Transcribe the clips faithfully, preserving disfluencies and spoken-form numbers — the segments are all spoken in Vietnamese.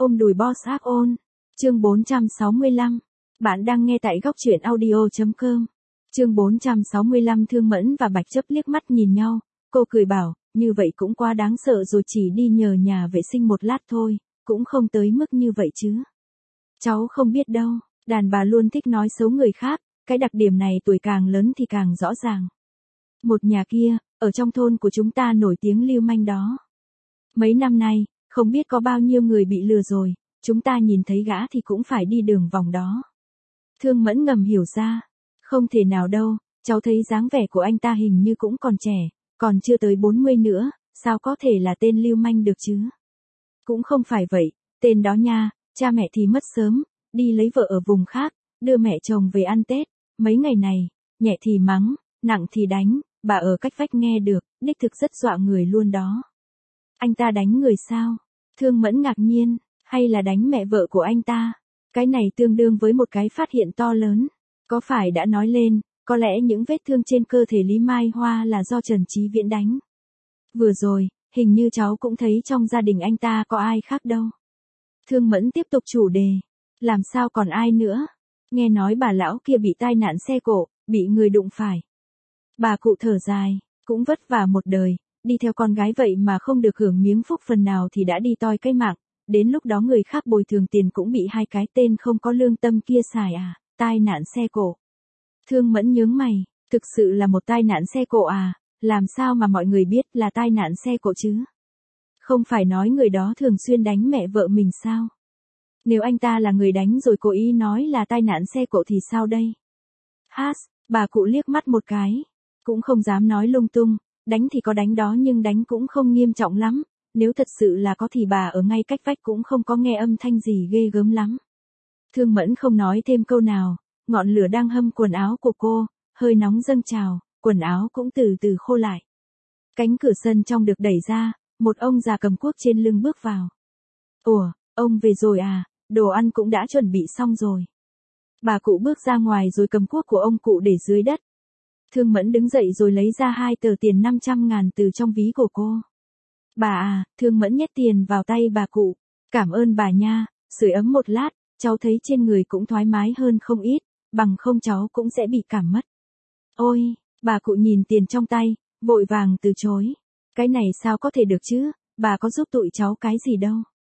Ôm đùi boss áp ôn. Chương bốn trăm sáu mươi lăm. Bạn đang nghe tại góc truyện audio chấm com. Chương bốn trăm sáu mươi lăm. Thương Mẫn và Bạch Chấp liếc mắt nhìn nhau, cô cười bảo, như vậy cũng quá đáng sợ rồi, chỉ đi nhờ nhà vệ sinh một lát thôi, cũng không tới mức như vậy chứ. Cháu không biết đâu, đàn bà luôn thích nói xấu người khác, cái đặc điểm này tuổi càng lớn thì càng rõ ràng. Một nhà kia, ở trong thôn của chúng ta nổi tiếng lưu manh đó. Mấy năm nay, không biết có bao nhiêu người bị lừa rồi, chúng ta nhìn thấy gã thì cũng phải đi đường vòng đó. Thương Mẫn ngầm hiểu ra, không thể nào đâu, cháu thấy dáng vẻ của anh ta hình như cũng còn trẻ, còn chưa tới bốn mươi nữa, sao có thể là tên lưu manh được chứ? Cũng không phải vậy, tên đó nha, cha mẹ thì mất sớm, đi lấy vợ ở vùng khác, đưa mẹ chồng về ăn Tết, mấy ngày này, nhẹ thì mắng, nặng thì đánh, bà ở cách vách nghe được, đích thực rất dọa người luôn đó. Anh ta đánh người sao? Thương Mẫn ngạc nhiên, hay là đánh mẹ vợ của anh ta? Cái này tương đương với một cái phát hiện to lớn. Có phải đã nói lên, có lẽ những vết thương trên cơ thể Lý Mai Hoa là do Trần Chí Viễn đánh. Vừa rồi, hình như cháu cũng thấy trong gia đình anh ta có ai khác đâu. Thương Mẫn tiếp tục chủ đề. Làm sao còn ai nữa? Nghe nói bà lão kia bị tai nạn xe cộ, bị người đụng phải. Bà cụ thở dài, cũng vất vả một đời, đi theo con gái vậy mà không được hưởng miếng phúc phần nào thì đã đi toi cái mạng, đến lúc đó người khác bồi thường tiền cũng bị hai cái tên không có lương tâm kia xài à, tai nạn xe cộ. Thương Mẫn nhướng mày, thực sự là một tai nạn xe cộ à, làm sao mà mọi người biết là tai nạn xe cộ chứ? Không phải nói người đó thường xuyên đánh mẹ vợ mình sao? Nếu anh ta là người đánh rồi cố ý nói là tai nạn xe cộ thì sao đây? Hát, bà cụ liếc mắt một cái, cũng không dám nói lung tung, đánh thì có đánh đó nhưng đánh cũng không nghiêm trọng lắm, nếu thật sự là có thì bà ở ngay cách vách cũng không có nghe âm thanh gì ghê gớm lắm. Thương Mẫn không nói thêm câu nào, ngọn lửa đang hâm quần áo của cô, hơi nóng dâng trào, quần áo cũng từ từ khô lại. Cánh cửa sân trong được đẩy ra, một ông già cầm cuốc trên lưng bước vào. Ủa, ông về rồi à, đồ ăn cũng đã chuẩn bị xong rồi. Bà cụ bước ra ngoài rồi cầm cuốc của ông cụ để dưới đất. Thương Mẫn đứng dậy rồi lấy ra hai tờ tiền năm trăm ngàn từ trong ví của cô. Bà à, Thương Mẫn nhét tiền vào tay bà cụ. Cảm ơn bà nha, sưởi ấm một lát, cháu thấy trên người cũng thoải mái hơn không ít, bằng không cháu cũng sẽ bị cảm mất. Ôi, bà cụ nhìn tiền trong tay, vội vàng từ chối. Cái này sao có thể được chứ, bà có giúp tụi cháu cái gì đâu.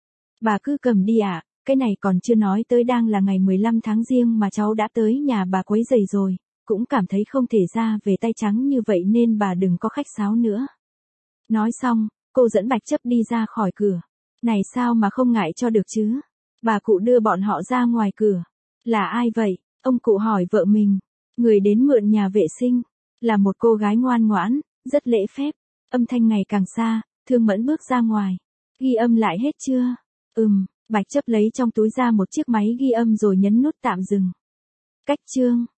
Bà cứ cầm đi ạ, à, cái này còn chưa nói tới đang là ngày mười lăm tháng Giêng mà cháu đã tới nhà bà quấy rầy rồi, cũng cảm thấy không thể ra về tay trắng như vậy nên bà đừng có khách sáo nữa. Nói xong, cô dẫn Bạch Chấp đi ra khỏi cửa. Này sao mà không ngại cho được chứ? Bà cụ đưa bọn họ ra ngoài cửa. Là ai vậy? Ông cụ hỏi vợ mình. Người đến mượn nhà vệ sinh. Là một cô gái ngoan ngoãn, rất lễ phép. Âm thanh ngày càng xa, Thương Mẫn bước ra ngoài. Ghi âm lại hết chưa? Ừm, Bạch Chấp lấy trong túi ra một chiếc máy ghi âm rồi nhấn nút tạm dừng. Cách chương.